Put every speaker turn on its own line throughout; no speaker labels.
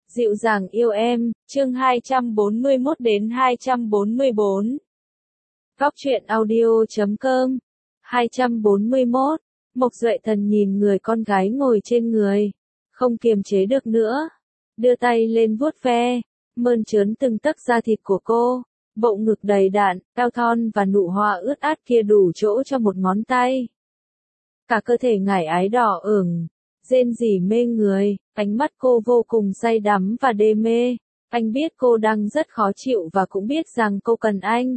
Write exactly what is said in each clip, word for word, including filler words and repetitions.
Dịu dàng yêu em, chương hai trăm bốn mươi mốt đến hai trăm bốn mươi bốn. Góc truyện audio chấm com. hai trăm bốn mươi mốt. Mộc Duệ Thần nhìn người con gái ngồi trên người, không kiềm chế được nữa, đưa tay lên vuốt ve, mơn trớn từng tấc da thịt của cô, bộ ngực đầy đặn, eo thon và nụ hoa ướt át kia đủ chỗ cho một ngón tay. Cả cơ thể ngải ái đỏ ửng, rên rỉ mê người, ánh mắt cô vô cùng say đắm và đê mê. Anh biết cô đang rất khó chịu và cũng biết rằng cô cần anh.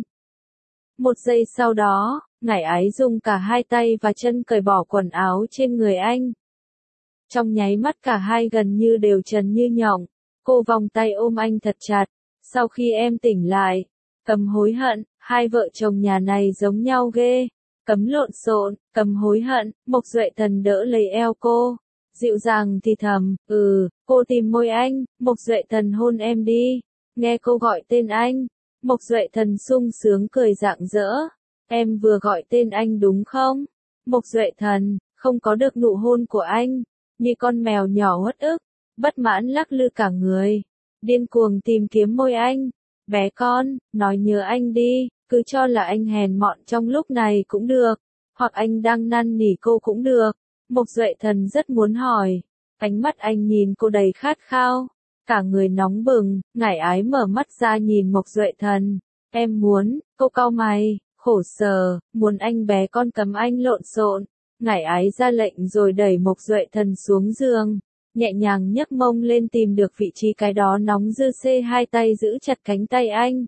Một giây sau đó, ngải ái dùng cả hai tay và chân cởi bỏ quần áo trên người anh. Trong nháy mắt cả hai gần như đều trần như nhộng, cô vòng tay ôm anh thật chặt. Sau khi em tỉnh lại, Cấm hối hận, hai vợ chồng nhà này giống nhau ghê. Cấm lộn xộn, Cấm hối hận, Mộc Duệ Thần đỡ lấy eo cô, dịu dàng thì thầm, ừ, cô tìm môi anh, Mộc Duệ Thần hôn em đi. Nghe cô gọi tên anh, Mộc Duệ Thần sung sướng cười rạng rỡ. Em vừa gọi tên anh đúng không? Mộc Duệ Thần, không có được nụ hôn của anh, như con mèo nhỏ uất ức, bất mãn lắc lư cả người, điên cuồng tìm kiếm môi anh. Bé con, nói nhớ anh đi, cứ cho là anh hèn mọn trong lúc này cũng được, hoặc anh đang năn nỉ cô cũng được. Mộc Duệ Thần rất muốn hỏi, ánh mắt anh nhìn cô đầy khát khao, cả người nóng bừng. Ngải ái mở mắt ra nhìn Mộc Duệ Thần, em muốn, cô cau mày, khổ sở, muốn anh bé con cấm anh lộn xộn. Ngải ái ra lệnh rồi đẩy Mộc Duệ Thần xuống giường, nhẹ nhàng nhấc mông lên tìm được vị trí cái đó nóng dư xê hai tay giữ chặt cánh tay anh.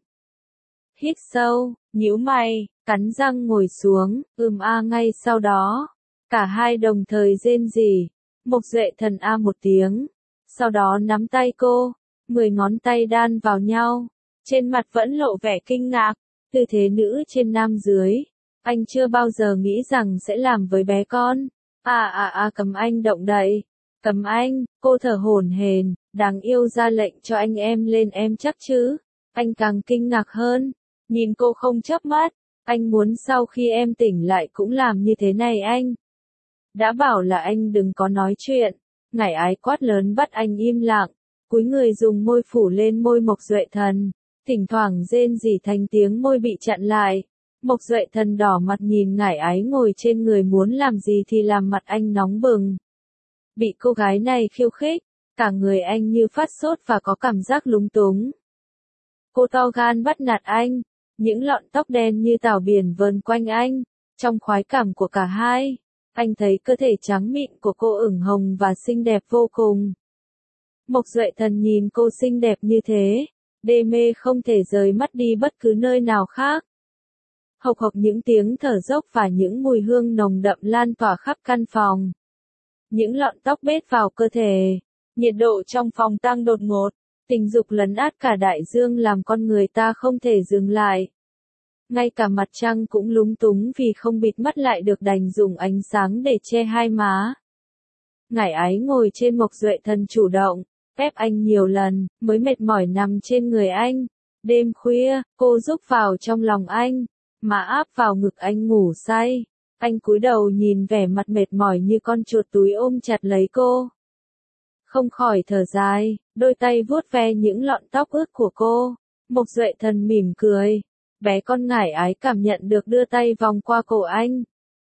Hít sâu, nhíu mày, cắn răng ngồi xuống, ừm a ngay sau đó. Cả hai đồng thời rên rỉ, Mộc Duệ Thần a một tiếng, sau đó nắm tay cô, mười ngón tay đan vào nhau, trên mặt vẫn lộ vẻ kinh ngạc, tư thế nữ trên nam dưới, anh chưa bao giờ nghĩ rằng sẽ làm với bé con. À à à Cấm anh động đậy, Cấm anh, cô thở hổn hển, đáng yêu ra lệnh cho anh em lên em chắc chứ. Anh càng kinh ngạc hơn, nhìn cô không chớp mắt, anh muốn sau khi em tỉnh lại cũng làm như thế này anh. Đã bảo là anh đừng có nói chuyện. Ngải ái quát lớn bắt anh im lặng, cúi người dùng môi phủ lên môi Mộc Duệ Thần, thỉnh thoảng rên rỉ thành tiếng môi bị chặn lại. Mộc Duệ Thần đỏ mặt nhìn ngải ái ngồi trên người muốn làm gì thì làm, mặt anh nóng bừng. Bị cô gái này khiêu khích, cả người anh như phát sốt và có cảm giác lúng túng. Cô to gan bắt nạt anh, những lọn tóc đen như tảo biển vờn quanh anh, trong khoái cảm của cả hai. Anh thấy cơ thể trắng mịn của cô ửng hồng và xinh đẹp vô cùng. Mộc Duệ Thần nhìn cô xinh đẹp như thế, đê mê không thể rời mắt đi bất cứ nơi nào khác. Hộc hộc những tiếng thở dốc và những mùi hương nồng đậm lan tỏa khắp căn phòng. Những lọn tóc bết vào cơ thể, nhiệt độ trong phòng tăng đột ngột, tình dục lấn át cả đại dương làm con người ta không thể dừng lại. Ngay cả mặt trăng cũng lúng túng vì không bịt mắt lại được, đành dùng ánh sáng để che hai má. Ngải ái ngồi trên Mộc Duệ Thần chủ động, ép anh nhiều lần, mới mệt mỏi nằm trên người anh. Đêm khuya, cô rúc vào trong lòng anh, mà áp vào ngực anh ngủ say. Anh cúi đầu nhìn vẻ mặt mệt mỏi như con chuột túi ôm chặt lấy cô. Không khỏi thở dài, đôi tay vuốt ve những lọn tóc ướt của cô. Mộc Duệ Thần mỉm cười. Bé con ngải ái cảm nhận được đưa tay vòng qua cổ anh.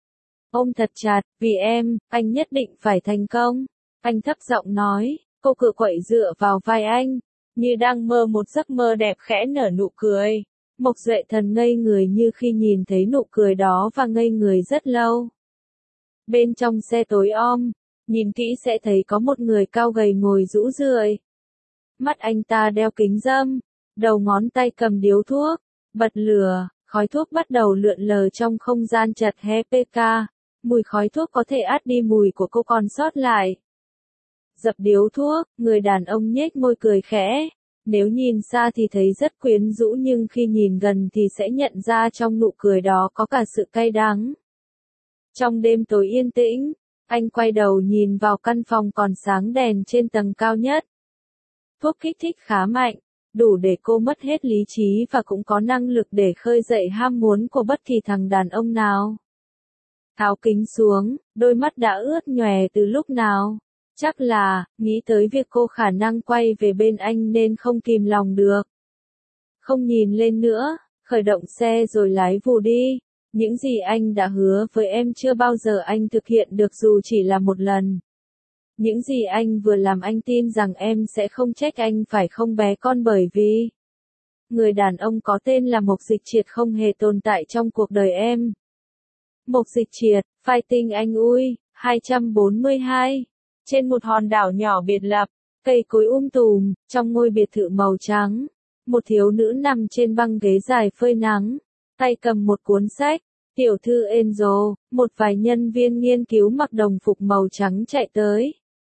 Ôm thật chặt, vì em, anh nhất định phải thành công. Anh thấp giọng nói, cô cựa quậy dựa vào vai anh, như đang mơ một giấc mơ đẹp, khẽ nở nụ cười. Mộc Duệ Thần ngây người như khi nhìn thấy nụ cười đó và ngây người rất lâu. Bên trong xe tối om, nhìn kỹ sẽ thấy có một người cao gầy ngồi rũ rượi. Mắt anh ta đeo kính râm, đầu ngón tay cầm điếu thuốc. Bật lửa, khói thuốc bắt đầu lượn lờ trong không gian chật hẹp pê ca, mùi khói thuốc có thể át đi mùi của cô còn sót lại. Dập điếu thuốc, người đàn ông nhếch môi cười khẽ, nếu nhìn xa thì thấy rất quyến rũ nhưng khi nhìn gần thì sẽ nhận ra trong nụ cười đó có cả sự cay đắng. Trong đêm tối yên tĩnh, anh quay đầu nhìn vào căn phòng còn sáng đèn trên tầng cao nhất. Thuốc kích thích khá mạnh, đủ để cô mất hết lý trí và cũng có năng lực để khơi dậy ham muốn của bất kỳ thằng đàn ông nào. Tháo kính xuống, đôi mắt đã ướt nhòe từ lúc nào. Chắc là, nghĩ tới việc cô khả năng quay về bên anh nên không kìm lòng được. Không nhìn lên nữa, khởi động xe rồi lái vù đi. Những gì anh đã hứa với em chưa bao giờ anh thực hiện được dù chỉ là một lần. Những gì anh vừa làm anh tin rằng em sẽ không trách anh phải không bé con bởi vì người đàn ông có tên là Mộc Dịch Triệt không hề tồn tại trong cuộc đời em. Mộc Dịch Triệt, fighting anh ui, hai trăm bốn mươi hai. Trên một hòn đảo nhỏ biệt lập, cây cối um tùm, trong ngôi biệt thự màu trắng, một thiếu nữ nằm trên băng ghế dài phơi nắng, tay cầm một cuốn sách. Tiểu thư Angel, một vài nhân viên nghiên cứu mặc đồng phục màu trắng chạy tới.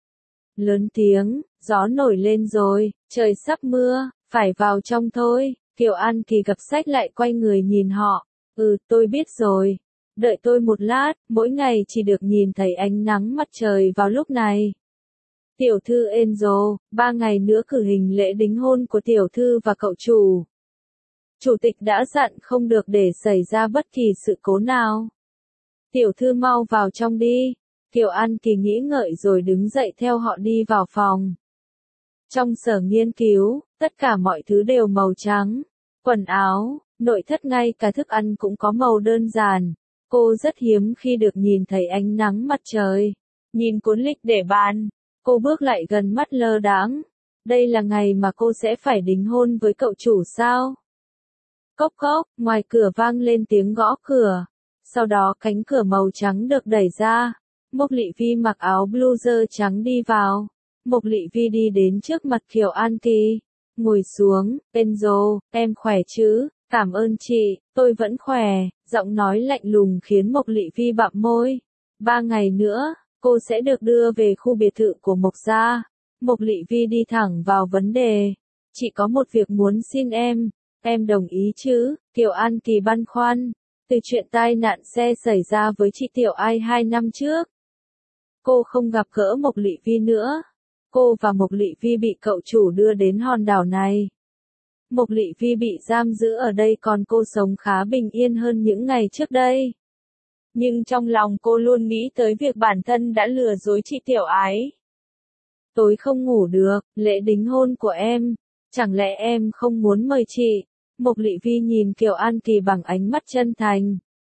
Lớn tiếng, gió nổi lên rồi, trời sắp mưa, phải vào trong thôi. Kiều An Kỳ gập sách lại quay người nhìn họ. Ừ, tôi biết rồi. Đợi tôi một lát, mỗi ngày chỉ được nhìn thấy ánh nắng mặt trời vào lúc này. Tiểu thư Angel, ba ngày nữa cử hành lễ đính hôn của tiểu thư và cậu chủ. Chủ tịch đã dặn không được để xảy ra bất kỳ sự cố nào. Tiểu thư mau vào trong đi. Kiều An Kỳ nghĩ ngợi rồi đứng dậy theo họ đi vào phòng. Trong sở nghiên cứu, tất cả mọi thứ đều màu trắng. Quần áo, nội thất ngay cả thức ăn cũng có màu đơn giản. Cô rất hiếm khi được nhìn thấy ánh nắng mặt trời. Nhìn cuốn lịch để bàn, cô bước lại gần mắt lơ đãng. Đây là ngày mà cô sẽ phải đính hôn với cậu chủ sao? Cốc cốc, ngoài cửa vang lên tiếng gõ cửa. Sau đó cánh cửa màu trắng được đẩy ra. Mộc Lị Vi mặc áo bluser trắng đi vào. Mộc Lị Vi đi đến trước mặt Kiều An Kỳ. Ngồi xuống, Angel, em khỏe chứ? Cảm ơn chị, tôi vẫn khỏe. Giọng nói lạnh lùng khiến Mộc Lị Vi bặm môi. Ba ngày nữa, cô sẽ được đưa về khu biệt thự của Mộc gia. Mộc Lị Vi đi thẳng vào vấn đề. Chị có một việc muốn xin em. Em đồng ý chứ? Kiều An Kỳ băn khoăn. Từ chuyện tai nạn xe xảy ra với chị Tiểu Ai hai năm trước, cô không gặp gỡ Mộc Lị Vi nữa. Cô và Mộc Lị Vi bị cậu chủ đưa đến hòn đảo này. Mộc Lị Vi bị giam giữ ở đây còn cô sống khá bình yên hơn những ngày trước đây. Nhưng trong lòng cô luôn nghĩ tới việc bản thân đã lừa dối chị Tiểu Ái. Tối không ngủ được, lễ đính hôn của em. Chẳng lẽ em không muốn mời chị? Mộc Lị Vi nhìn Kiều An Kỳ bằng ánh mắt chân thành.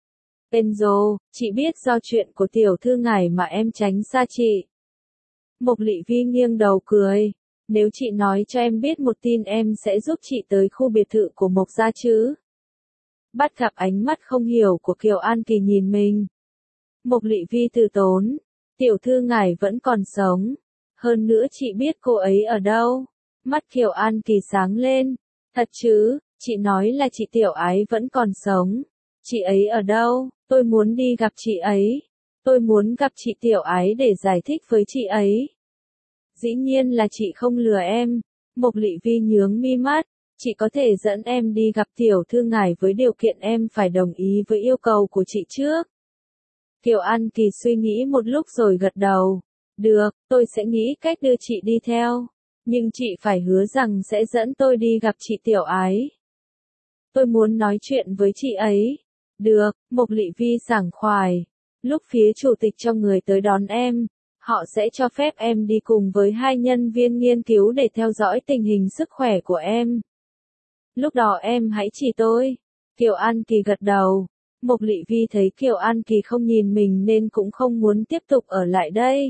Angel, chị biết do chuyện của tiểu thư ngài mà em tránh xa chị. Mộc Lị Vi nghiêng đầu cười. Nếu chị nói cho em biết một tin em sẽ giúp chị tới khu biệt thự của Mộc gia chứ? Bắt gặp ánh mắt không hiểu của Kiều An Kỳ nhìn mình. Mộc Lị Vi từ tốn. Tiểu thư ngài vẫn còn sống. Hơn nữa chị biết cô ấy ở đâu. Mắt Kiều An Kỳ sáng lên. Thật chứ, chị nói là chị Tiểu Ái vẫn còn sống. Chị ấy ở đâu? Tôi muốn đi gặp chị ấy. Tôi muốn gặp chị Tiểu Ái để giải thích với chị ấy. Dĩ nhiên là chị không lừa em. Mộc Lị Vi nhướng mi mắt. Chị có thể dẫn em đi gặp tiểu thư ngài với điều kiện em phải đồng ý với yêu cầu của chị trước. Kiều An Kỳ suy nghĩ một lúc rồi gật đầu. Được, tôi sẽ nghĩ cách đưa chị đi theo. Nhưng chị phải hứa rằng sẽ dẫn tôi đi gặp chị Tiểu Ái. Tôi muốn nói chuyện với chị ấy. Được, Mộc Lị Vi sảng khoái. Lúc phía chủ tịch cho người tới đón em, họ sẽ cho phép em đi cùng với hai nhân viên nghiên cứu để theo dõi tình hình sức khỏe của em. Lúc đó em hãy chỉ tôi. Kiều An Kỳ gật đầu. Mộc Lị Vi thấy Kiều An Kỳ không nhìn mình nên cũng không muốn tiếp tục ở lại đây.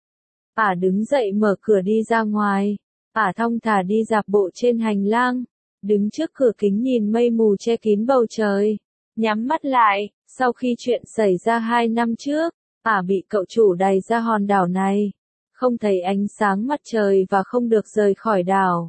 Ả đứng dậy mở cửa đi ra ngoài. Ả thong thả đi dạo bộ trên hành lang. Đứng trước cửa kính nhìn mây mù che kín bầu trời. Nhắm mắt lại, sau khi chuyện xảy ra hai năm trước, Ả bị cậu chủ đày ra hòn đảo này. Không thấy ánh sáng mặt trời và không được rời khỏi đảo.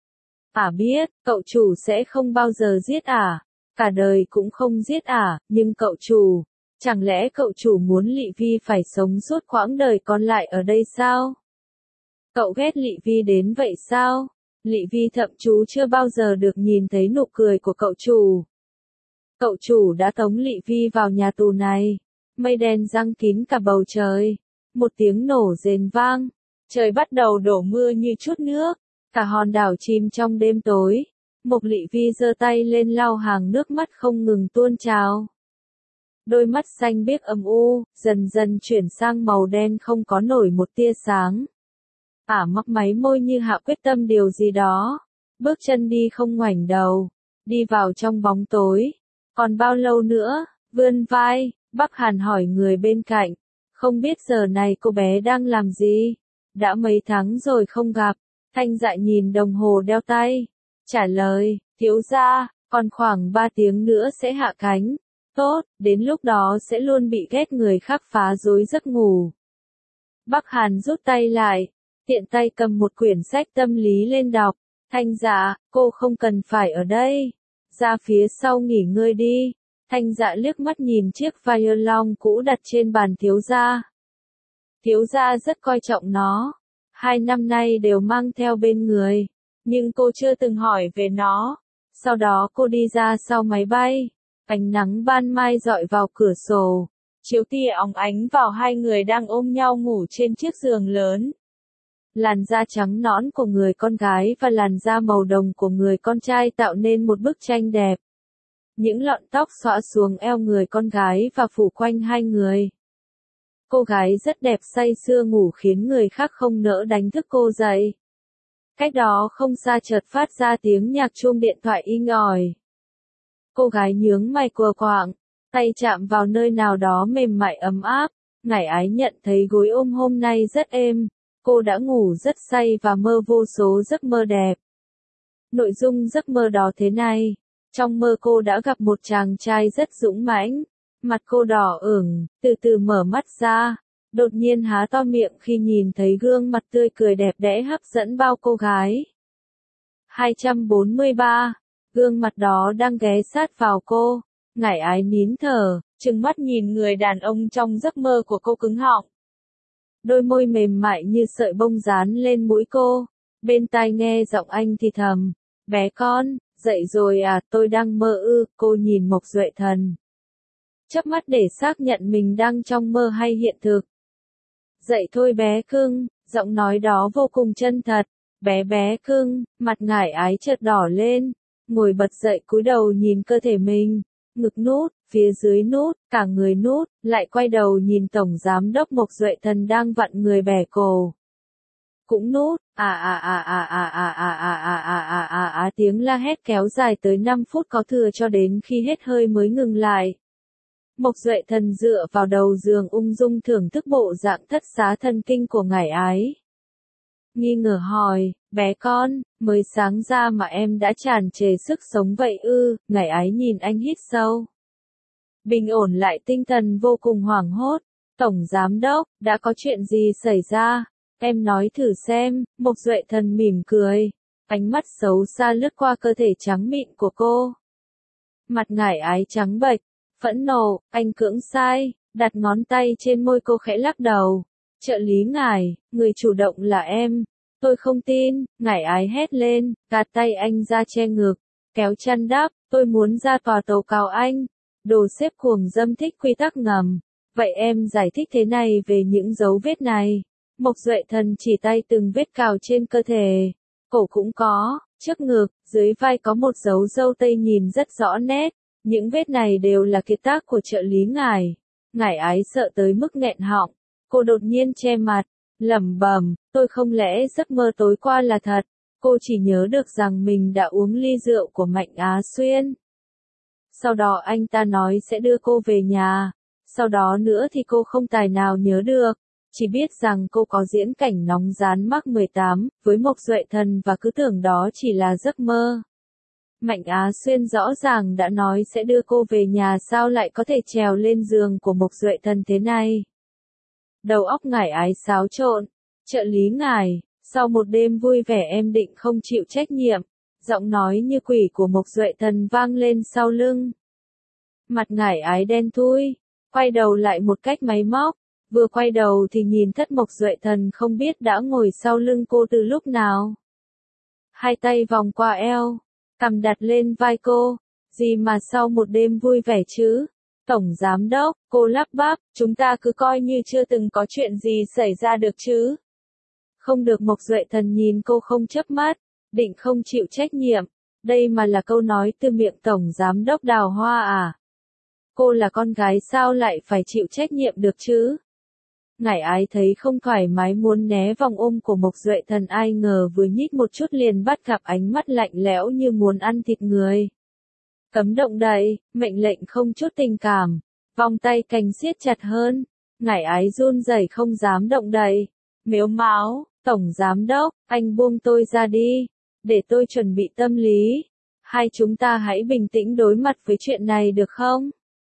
Ả biết, cậu chủ sẽ không bao giờ giết Ả. Cả đời cũng không giết Ả, nhưng cậu chủ, chẳng lẽ cậu chủ muốn Lị Vi phải sống suốt quãng đời còn lại ở đây sao? Cậu ghét Lị Vi đến vậy sao? Lị Vi thậm chú chưa bao giờ được nhìn thấy nụ cười của cậu chủ. Cậu chủ đã tống Lị Vi vào nhà tù này. Mây đen giăng kín cả bầu trời. Một tiếng nổ rền vang. Trời bắt đầu đổ mưa như chút nước. Cả hòn đảo chìm trong đêm tối. Mộc Lị Vi giơ tay lên lau hàng nước mắt không ngừng tuôn trào. Đôi mắt xanh biếc âm u, dần dần chuyển sang màu đen không có nổi một tia sáng. Ả mấp máy môi như hạ quyết tâm điều gì đó. Bước chân đi không ngoảnh đầu. Đi vào trong bóng tối. Còn bao lâu nữa? Vươn vai, Bắc Hàn hỏi người bên cạnh. Không biết giờ này cô bé đang làm gì? Đã mấy tháng rồi không gặp. Thanh Dạ nhìn đồng hồ đeo tay. Trả lời, thiếu gia, còn khoảng ba tiếng nữa sẽ hạ cánh. Tốt, đến lúc đó sẽ luôn bị ghét người khác phá rối giấc ngủ. Bắc Hàn rút tay lại, tiện tay cầm một quyển sách tâm lý lên đọc. Thanh Dạ, cô không cần phải ở đây. Ra phía sau nghỉ ngơi đi. Thanh Dạ liếc mắt nhìn chiếc violon cũ đặt trên bàn thiếu gia. Thiếu gia rất coi trọng nó. Hai năm nay đều mang theo bên người. Nhưng cô chưa từng hỏi về nó. Sau đó cô đi ra sau máy bay. Ánh nắng ban mai dọi vào cửa sổ. Chiếu tia óng ánh vào hai người đang ôm nhau ngủ trên chiếc giường lớn. Làn da trắng nõn của người con gái và làn da màu đồng của người con trai tạo nên một bức tranh đẹp. Những lọn tóc xõa xuống eo người con gái và phủ quanh hai người. Cô gái rất đẹp say sưa ngủ khiến người khác không nỡ đánh thức cô dậy. Cách đó không xa chợt phát ra tiếng nhạc chuông điện thoại inh ỏi. Cô gái nhướng mày quờ quạng, tay chạm vào nơi nào đó mềm mại ấm áp. Ngải Ái nhận thấy gối ôm hôm nay rất êm. Cô đã ngủ rất say và mơ vô số giấc mơ đẹp. Nội dung giấc mơ đó thế này. Trong mơ cô đã gặp một chàng trai rất dũng mãnh. Mặt cô đỏ ửng, từ từ mở mắt ra. Đột nhiên há to miệng khi nhìn thấy gương mặt tươi cười đẹp đẽ hấp dẫn bao cô gái. hai trăm bốn mươi ba. Gương mặt đó đang ghé sát vào cô. Ngải Ái nín thở, trừng mắt nhìn người đàn ông trong giấc mơ của cô cứng họng. Đôi môi mềm mại như sợi bông dán lên mũi cô. Bên tai nghe giọng anh thì thầm. Bé con, dậy rồi à, tôi đang mơ ư. Cô nhìn Mộc Duệ Thần. Chớp mắt để xác nhận mình đang trong mơ hay hiện thực. Dậy thôi bé cưng, giọng nói đó vô cùng chân thật. Bé bé cưng, mặt Ngải Ái chợt đỏ lên. Ngồi bật dậy cúi đầu nhìn cơ thể mình. Ngực nút, phía dưới nút, cả người nút, lại quay đầu nhìn Tổng Giám đốc Mộc Duệ Thần đang vặn người bẻ cổ. Cũng nút, à à à à à à à à à à à à à tiếng la hét kéo dài tới năm phút có thừa cho đến khi hết hơi mới ngừng lại. Mộc Duệ Thần dựa vào đầu giường ung dung thưởng thức bộ dạng thất xá thần kinh của Ngải Ái. Nghi ngờ hỏi, bé con, mới sáng ra mà em đã tràn trề sức sống vậy ư? Ngải Ái nhìn anh hít sâu. Bình ổn lại tinh thần vô cùng hoảng hốt. Tổng Giám đốc, đã có chuyện gì xảy ra? Em nói thử xem. Mộc Duệ Thần mỉm cười. Ánh mắt xấu xa lướt qua cơ thể trắng mịn của cô. Mặt Ngải Ái trắng bệch, phẫn nộ, anh cưỡng sai, đặt ngón tay trên môi cô khẽ lắc đầu. Trợ lý Ngải, người chủ động là em. Tôi không tin, Ngải Ái hét lên, gạt tay anh ra che ngực, kéo chăn đắp, tôi muốn ra tòa tố cáo anh. Đồ xếp cuồng dâm thích quy tắc ngầm. Vậy em giải thích thế này về những dấu vết này. Mộc Duệ Thần chỉ tay từng vết cào trên cơ thể. Cổ cũng có, trước ngực, dưới vai có một dấu râu tây nhìn rất rõ nét. Những vết này đều là kiệt tác của trợ lý Ngải. Ngải Ái sợ tới mức nghẹn họng. Cô đột nhiên che mặt, lẩm bẩm, tôi không lẽ giấc mơ tối qua là thật. Cô chỉ nhớ được rằng mình đã uống ly rượu của Mạnh Á Xuyên. Sau đó anh ta nói sẽ đưa cô về nhà. Sau đó nữa thì cô không tài nào nhớ được. Chỉ biết rằng cô có diễn cảnh nóng rán mắc mười tám với Mộc Duệ Thần và cứ tưởng đó chỉ là giấc mơ. Mạnh Á Xuyên rõ ràng đã nói sẽ đưa cô về nhà, sao lại có thể trèo lên giường của Mộc Duệ Thần thế này. Đầu óc Ngải Ái xáo trộn. Trợ lý Ngải, sau một đêm vui vẻ em định không chịu trách nhiệm. Giọng nói như quỷ của Mộc Duệ Thần vang lên sau lưng. Mặt Ngải Ái đen thui, quay đầu lại một cách máy móc. Vừa quay đầu thì nhìn thất Mộc Duệ Thần không biết đã ngồi sau lưng cô từ lúc nào. Hai tay vòng qua eo, cằm đặt lên vai cô. Gì mà sau một đêm vui vẻ chứ? Tổng Giám đốc, cô lắp bắp, chúng ta cứ coi như chưa từng có chuyện gì xảy ra được chứ. Không được. Mộc Duệ Thần nhìn cô không chớp mắt, định không chịu trách nhiệm. Đây mà là câu nói từ miệng Tổng Giám đốc Đào Hoa à? cô là con gái sao lại phải chịu trách nhiệm được chứ? Ngải ái thấy không thoải mái muốn né vòng ôm của Mộc Duệ Thần, ai ngờ vừa nhích một chút liền bắt gặp ánh mắt lạnh lẽo như muốn ăn thịt người. Cấm động đậy, mệnh lệnh không chút tình cảm, vòng tay cành siết chặt hơn, ngải ái run rẩy không dám động đậy. Mếu máo, tổng giám đốc, anh buông tôi ra đi, để tôi chuẩn bị tâm lý. Hai chúng ta hãy bình tĩnh đối mặt với chuyện này được không?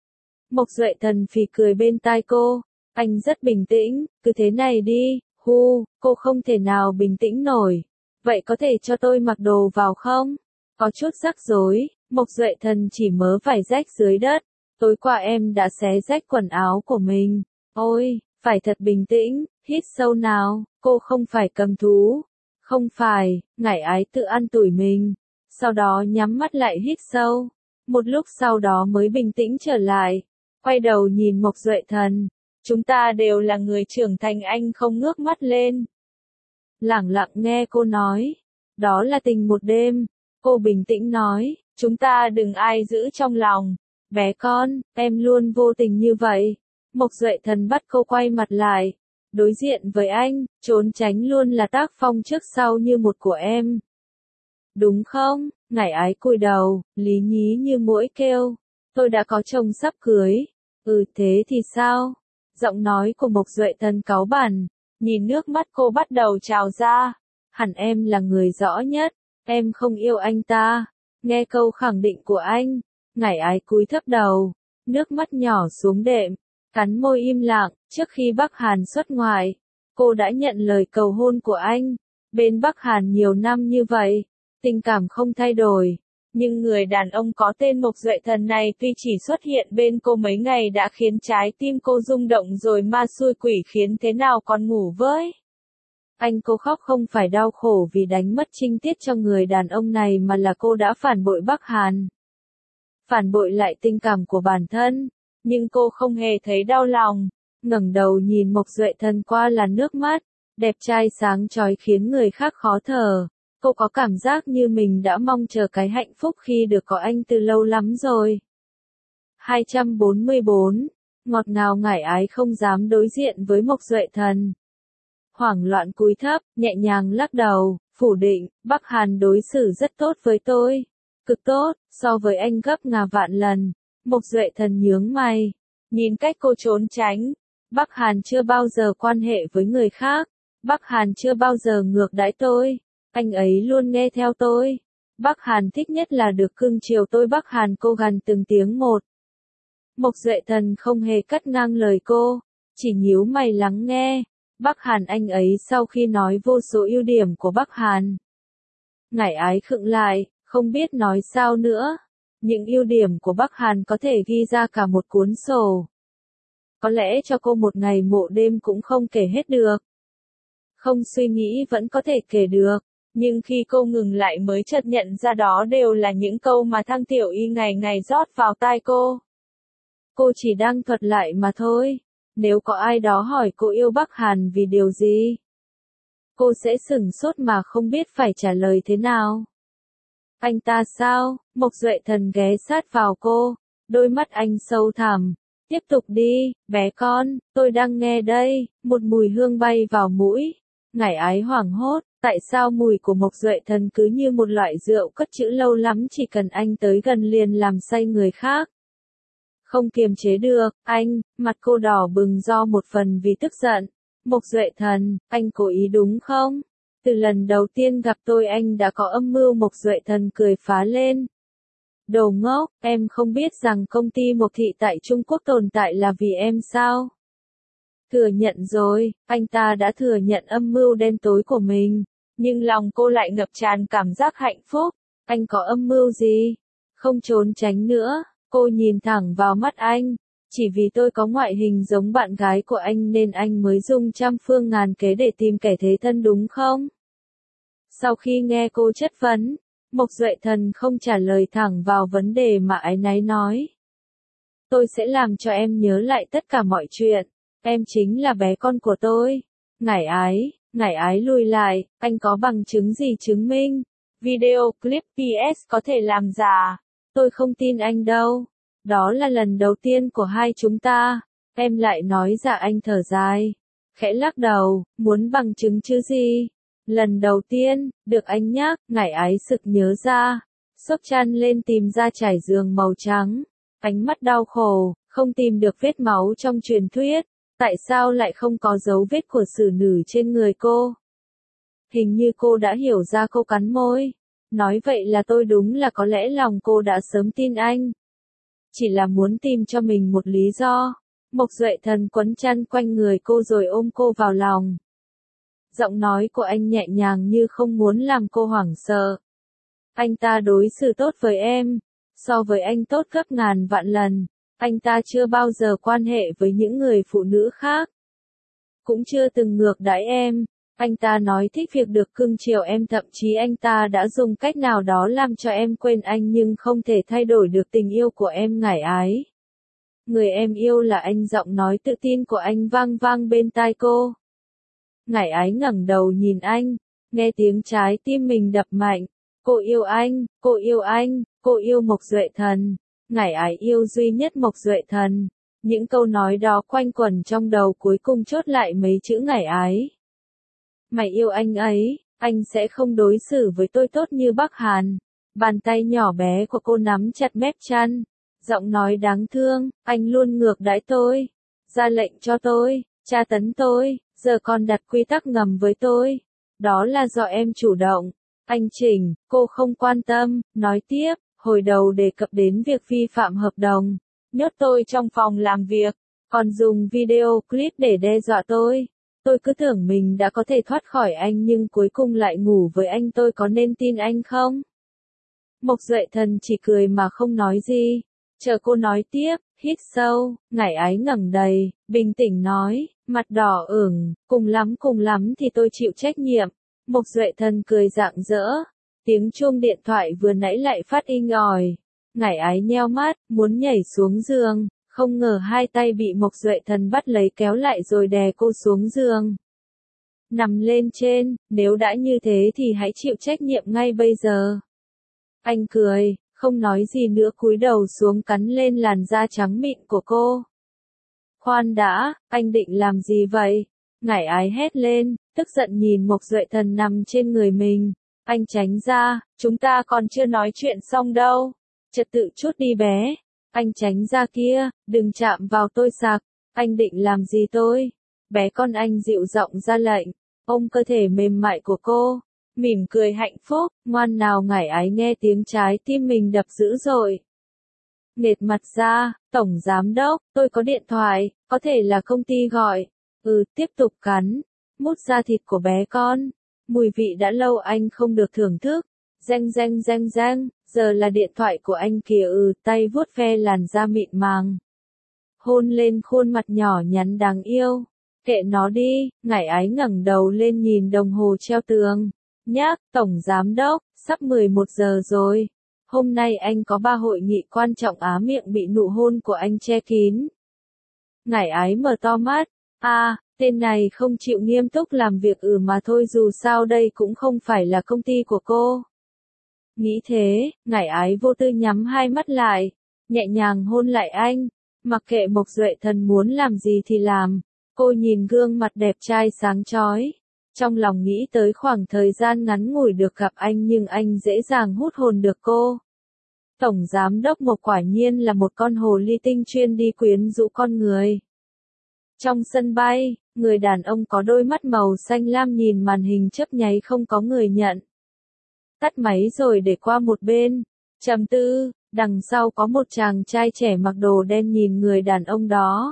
Mộc Duệ Thần phì cười bên tai cô, anh rất bình tĩnh, cứ thế này đi, hu, cô không thể nào bình tĩnh nổi. Vậy có thể cho tôi mặc đồ vào không? Có chút rắc rối, Mộc Duệ Thần chỉ mớ vải rách dưới đất. Tối qua em đã xé rách quần áo của mình. Ôi, phải thật bình tĩnh, hít sâu nào, cô không phải cầm thú. Không phải, ngải ái tự an ủi mình. Sau đó nhắm mắt lại hít sâu. Một lúc sau đó mới bình tĩnh trở lại. Quay đầu nhìn Mộc Duệ Thần. Chúng ta đều là người trưởng thành, anh không ngước mắt lên. Lẳng lặng nghe cô nói. Đó là tình một đêm. Cô bình tĩnh nói, chúng ta đừng ai giữ trong lòng. Bé con, em luôn vô tình như vậy. Mộc Duệ Thần bắt cô quay mặt lại. Đối diện với anh, trốn tránh luôn là tác phong trước sau như một của em. Đúng không? Ngải ái cúi đầu, lý nhí như muỗi kêu. Tôi đã có chồng sắp cưới. Ừ thế thì sao? Giọng nói của Mộc Duệ Thần cáu bẳn. Nhìn nước mắt cô bắt đầu trào ra. Hẳn em là người rõ nhất. Em không yêu anh ta. Nghe câu khẳng định của anh. Ngải ái cúi thấp đầu. Nước mắt nhỏ xuống đệm. Cắn môi im lặng. Trước khi Bắc Hàn xuất ngoại, cô đã nhận lời cầu hôn của anh. Bên Bắc Hàn nhiều năm như vậy, tình cảm không thay đổi. Nhưng người đàn ông có tên Mộc Duệ Thần này tuy chỉ xuất hiện bên cô mấy ngày đã khiến trái tim cô rung động rồi, ma xui quỷ khiến thế nào còn ngủ với. Anh cô khóc không phải đau khổ vì đánh mất trinh tiết cho người đàn ông này, mà là cô đã phản bội Bắc Hàn. Phản bội lại tình cảm của bản thân. Nhưng cô không hề thấy đau lòng. Ngẩng đầu nhìn Mộc Duệ Thần qua là nước mắt. Đẹp trai sáng chói khiến người khác khó thở. Cô có cảm giác như mình đã mong chờ cái hạnh phúc khi được có anh từ lâu lắm rồi. hai trăm bốn mươi bốn. Ngọt ngào ngải ái không dám đối diện với Mộc Duệ Thần. Hoảng loạn cúi thấp, nhẹ nhàng lắc đầu, phủ định, Bắc Hàn đối xử rất tốt với tôi. Cực tốt, so với anh gấp ngàn vạn lần. Mộc Duệ Thần nhướng mày. Nhìn cách cô trốn tránh. Bắc Hàn chưa bao giờ quan hệ với người khác. Bắc Hàn chưa bao giờ ngược đãi tôi. Anh ấy luôn nghe theo tôi. Bắc Hàn thích nhất là được cưng chiều tôi. Bắc Hàn cô gằn từng tiếng một. Mộc Duệ Thần không hề cắt ngang lời cô. Chỉ nhíu mày lắng nghe. Bắc Hàn anh ấy sau khi nói vô số ưu điểm của Bắc Hàn. Ngải ái khựng lại, không biết nói sao nữa. Những ưu điểm của Bắc Hàn có thể ghi ra cả một cuốn sổ. Có lẽ cho cô một ngày mộ đêm cũng không kể hết được. Không suy nghĩ vẫn có thể kể được. Nhưng khi cô ngừng lại mới chợt nhận ra đó đều là những câu mà Thang Tiểu Y ngày ngày rót vào tai cô. Cô chỉ đang thuật lại mà thôi. Nếu có ai đó hỏi cô yêu Bắc Hàn vì điều gì, cô sẽ sửng sốt mà không biết phải trả lời thế nào. Anh ta sao? Mộc Duệ Thần ghé sát vào cô, đôi mắt anh sâu thẳm. Tiếp tục đi, bé con, tôi đang nghe đây. Một mùi hương bay vào mũi. Ngải ái hoảng hốt, tại sao mùi của Mộc Duệ Thần cứ như một loại rượu cất trữ lâu lắm, chỉ cần anh tới gần liền làm say người khác. Không kiềm chế được, anh, mặt cô đỏ bừng do một phần vì tức giận. Mộc Duệ Thần, anh cố ý đúng không? Từ lần đầu tiên gặp tôi anh đã có âm mưu. Mộc Duệ Thần cười phá lên. Đồ ngốc, em không biết rằng công ty Mộc Thị tại Trung Quốc tồn tại là vì em sao? Thừa nhận rồi, anh ta đã thừa nhận âm mưu đen tối của mình. Nhưng lòng cô lại ngập tràn cảm giác hạnh phúc. Anh có âm mưu gì? Không trốn tránh nữa. Cô nhìn thẳng vào mắt anh. Chỉ vì tôi có ngoại hình giống bạn gái của anh nên anh mới dùng trăm phương ngàn kế để tìm kẻ thế thân đúng không? Sau khi nghe cô chất vấn, Mộc Duệ Thần không trả lời thẳng vào vấn đề mà áy náy nói. Tôi sẽ làm cho em nhớ lại tất cả mọi chuyện. Em chính là bé con của tôi. Ngải ái, ngải ái lùi lại, anh có bằng chứng gì chứng minh? Video clip pê ét có thể làm giả. Tôi không tin anh đâu. Đó là lần đầu tiên của hai chúng ta. Em lại nói. Dạ. Anh thở dài, khẽ lắc đầu, muốn bằng chứng chứ gì. Lần đầu tiên, được anh nhắc. Ngải ái sực nhớ ra, xốc chăn lên tìm ra trải giường màu trắng. Ánh mắt đau khổ, không tìm được vết máu trong truyền thuyết. Tại sao lại không có dấu vết của xử nữ trên người cô? Hình như cô đã hiểu ra. Cô cắn môi. Nói vậy là tôi đúng là có lẽ lòng cô đã sớm tin anh. Chỉ là muốn tìm cho mình một lý do. Mộc Duệ Thần quấn chăn quanh người cô rồi ôm cô vào lòng. Giọng nói của anh nhẹ nhàng như không muốn làm cô hoảng sợ. Anh ta đối xử tốt với em. So với anh tốt gấp ngàn vạn lần. Anh ta chưa bao giờ quan hệ với những người phụ nữ khác. Cũng chưa từng ngược đãi em. Anh ta nói thích việc được cưng chiều em, thậm chí anh ta đã dùng cách nào đó làm cho em quên anh nhưng không thể thay đổi được tình yêu của em. Ngải ái. Người em yêu là anh. Giọng nói tự tin của anh vang vang bên tai cô. Ngải ái ngẩng đầu nhìn anh, nghe tiếng trái tim mình đập mạnh. Cô yêu anh, cô yêu anh, cô yêu Mộc Duệ Thần. Ngải ái yêu duy nhất Mộc Duệ Thần. Những câu nói đó quanh quẩn trong đầu, cuối cùng chốt lại mấy chữ ngải ái. Mày yêu anh ấy, anh sẽ không đối xử với tôi tốt như Bắc Hàn. Bàn tay nhỏ bé của cô nắm chặt mép chăn. Giọng nói đáng thương, anh luôn ngược đãi tôi. Ra lệnh cho tôi, tra tấn tôi, giờ còn đặt quy tắc ngầm với tôi. Đó là do em chủ động. Anh chỉnh, cô không quan tâm, nói tiếp, hồi đầu đề cập đến việc vi phạm hợp đồng. Nhốt tôi trong phòng làm việc, còn dùng video clip để đe dọa tôi. Tôi cứ tưởng mình đã có thể thoát khỏi anh nhưng cuối cùng lại ngủ với anh, tôi có nên tin anh không? Mộc Duệ Thần chỉ cười mà không nói gì. Chờ cô nói tiếp, hít sâu, ngải ái ngẩng đầy, bình tĩnh nói, mặt đỏ ửng, cùng lắm cùng lắm thì tôi chịu trách nhiệm. Mộc Duệ Thần cười rạng rỡ. Tiếng chuông điện thoại vừa nãy lại phát inh ỏi. Ngải ái nheo mắt, muốn nhảy xuống giường. Không ngờ hai tay bị Mộc Duệ Thần bắt lấy kéo lại rồi đè cô xuống giường. Nằm lên trên, nếu đã như thế thì hãy chịu trách nhiệm ngay bây giờ. Anh cười, không nói gì nữa, cúi đầu xuống cắn lên làn da trắng mịn của cô. Khoan đã, anh định làm gì vậy? Ngải ái hét lên, tức giận nhìn Mộc Duệ Thần nằm trên người mình. Anh tránh ra, chúng ta còn chưa nói chuyện xong đâu. Trật tự chút đi bé. Anh tránh ra kia, đừng chạm vào tôi sặc. Anh định làm gì tôi? Bé con, anh dịu giọng ra lệnh. Ôm cơ thể mềm mại của cô, mỉm cười hạnh phúc. Ngoan nào. Ngải ái nghe tiếng trái tim mình đập dữ dội. Nghệt mặt ra, tổng giám đốc, tôi có điện thoại, có thể là công ty gọi. Ừ, tiếp tục cắn, mút da thịt của bé con. Mùi vị đã lâu anh không được thưởng thức. Reng reng reng reng, giờ là điện thoại của anh kìa. Ừ, tay vuốt ve làn da mịn màng. Hôn lên khuôn mặt nhỏ nhắn đáng yêu. Kệ nó đi. Ngải ái ngẩng đầu lên nhìn đồng hồ treo tường. Nhắc, tổng giám đốc, sắp mười một giờ rồi. Hôm nay anh có ba hội nghị quan trọng. Á miệng bị nụ hôn của anh che kín. Ngải ái mở to mắt. À, tên này không chịu nghiêm túc làm việc. Ừ mà thôi, dù sao đây cũng không phải là công ty của cô. Nghĩ thế, ngải ái vô tư nhắm hai mắt lại, nhẹ nhàng hôn lại anh. Mặc kệ Mộc Duệ Thần muốn làm gì thì làm. Cô nhìn gương mặt đẹp trai sáng chói. Trong lòng nghĩ tới khoảng thời gian ngắn ngủi được gặp anh nhưng anh dễ dàng hút hồn được cô. Tổng giám đốc Mộc quả nhiên là một con hồ ly tinh chuyên đi quyến rũ con người. Trong sân bay, người đàn ông có đôi mắt màu xanh lam nhìn màn hình chớp nháy không có người nhận. Tắt máy rồi để qua một bên. Trầm tư, đằng sau có một chàng trai trẻ mặc đồ đen nhìn người đàn ông đó.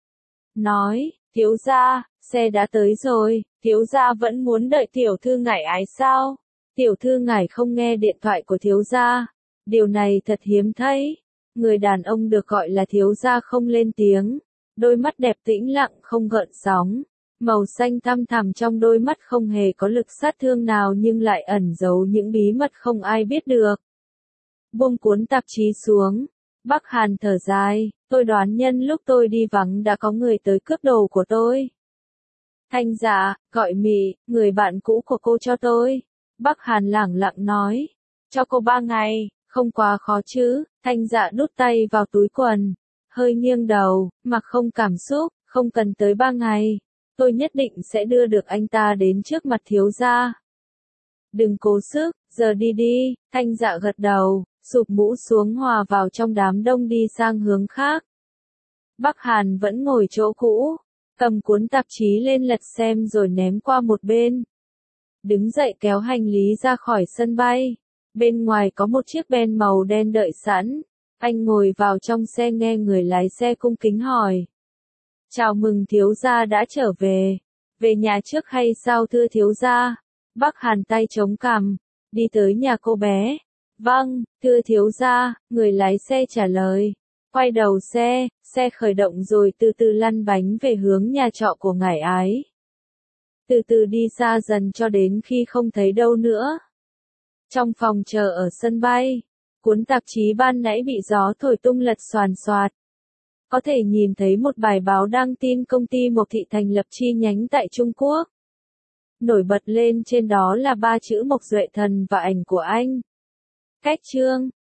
Nói, thiếu gia, xe đã tới rồi, thiếu gia vẫn muốn đợi tiểu thư Ngải ái sao? Tiểu thư Ngải không nghe điện thoại của thiếu gia. Điều này thật hiếm thấy. Người đàn ông được gọi là thiếu gia không lên tiếng. Đôi mắt đẹp tĩnh lặng không gợn sóng. Màu xanh thăm thẳm trong đôi mắt không hề có lực sát thương nào nhưng lại ẩn giấu những bí mật không ai biết được. Buông cuốn tạp chí xuống. Bắc Hàn thở dài, tôi đoán nhân lúc tôi đi vắng đã có người tới cướp đồ của tôi. Thanh Dạ, gọi Mị, người bạn cũ của cô cho tôi. Bắc Hàn lẳng lặng nói, cho cô ba ngày, Không quá khó chứ, Thanh Dạ đút tay vào túi quần, hơi nghiêng đầu, mặc không cảm xúc, không cần tới ba ngày. Tôi nhất định sẽ đưa được anh ta đến trước mặt thiếu gia. Đừng cố sức, giờ đi đi, Thanh Dạ gật đầu, sụp mũ xuống hòa vào trong đám đông đi sang hướng khác. Bắc Hàn vẫn ngồi chỗ cũ, cầm cuốn tạp chí lên lật xem rồi ném qua một bên. Đứng dậy kéo hành lý ra khỏi sân bay. Bên ngoài có một chiếc Ben màu đen đợi sẵn. Anh ngồi vào trong xe nghe người lái xe cung kính hỏi. Chào mừng thiếu gia đã trở về. Về nhà trước hay sao thưa thiếu gia? Bắc Hàn tay chống cằm, đi tới nhà cô bé. Vâng, thưa thiếu gia, người lái xe trả lời. Quay đầu xe, xe khởi động rồi từ từ lăn bánh về hướng nhà trọ của ngải ái. Từ từ đi xa dần cho đến khi không thấy đâu nữa. Trong phòng chờ ở sân bay, cuốn tạp chí ban nãy bị gió thổi tung lật xoàn xoạt. Có thể nhìn thấy một bài báo đăng tin công ty Mộc Thị thành lập chi nhánh tại Trung Quốc. Nổi bật lên trên đó là ba chữ Mộc Duệ Thần và ảnh của anh. Cách chương